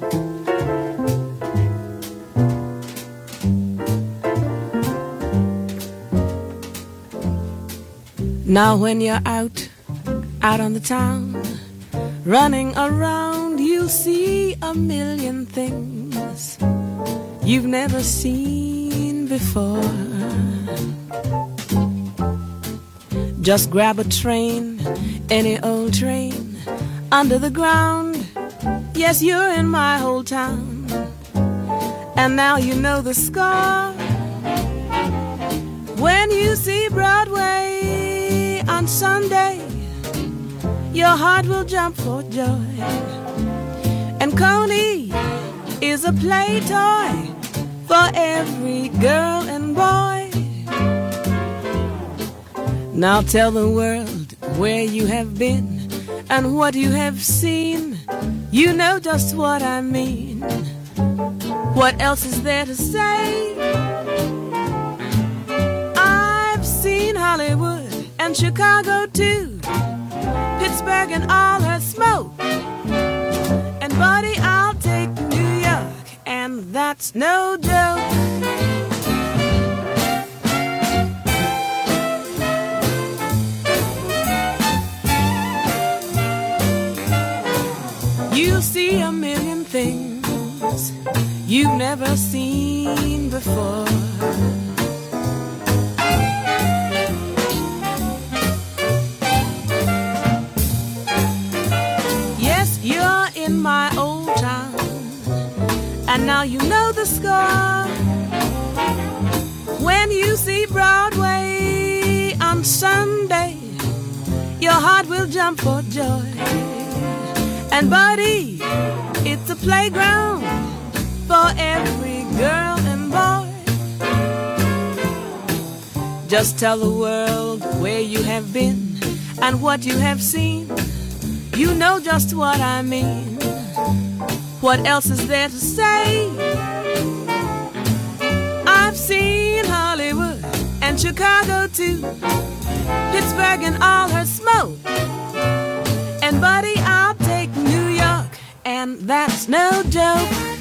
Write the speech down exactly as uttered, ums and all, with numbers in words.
Now when you're out, out on the town, running around, you'll see a million things you've never seen before. Just grab a train, any old train, under the ground. Yes, you're in my whole town, and now you know the score. When you see Broadway on Sunday, your heart will jump for joy. And Coney is a play toy for every girl and boy. Now tell the world where you have been and what you have seen. You know just what I mean. What else is there to say? I've seen Hollywood and Chicago too, Pittsburgh and all her smoke. And buddy, I'll take New York, and that's no joke. You'll see a million things you've never seen before. Yes, you're in my old town, and now you know the score. When you see Broadway on Sunday, your heart will jump for joy. And buddy, it's a playground for every girl and boy. Just tell the world where you have been and what you have seen. You know just what I mean. What else is there to say? I've seen Hollywood and Chicago too, Pittsburgh and all her smoke. And buddy, I'll take New York, and that's no joke.